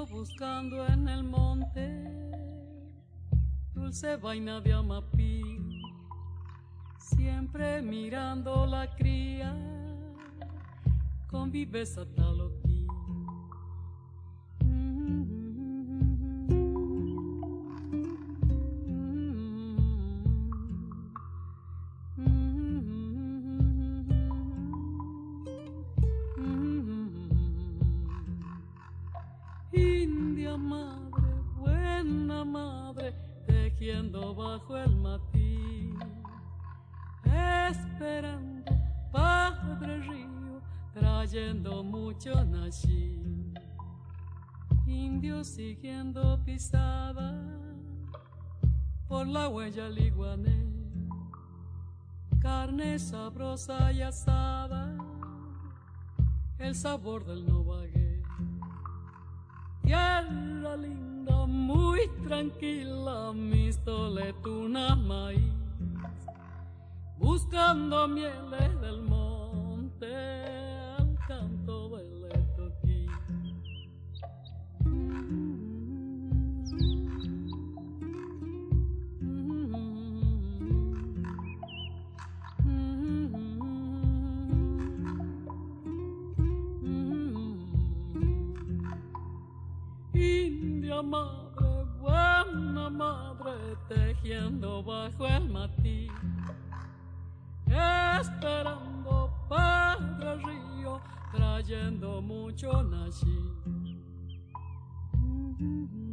buscando en el monte dulce vaina de amapí, siempre mirando la cría con viveza taloquí. India madre, buena madre, tejiendo bajo el matí, esperando padre río, trayendo mucho nací. Indio siguiendo pisada por la huella liguané, carne sabrosa y asada, el sabor del novagué. Tierra linda, muy tranquila, mis toletunas maíz, buscando mieles del monte al canto del etoquí. India madre, buena madre, tejiendo bajo el matí, esperando padre río, trayendo mucho nací.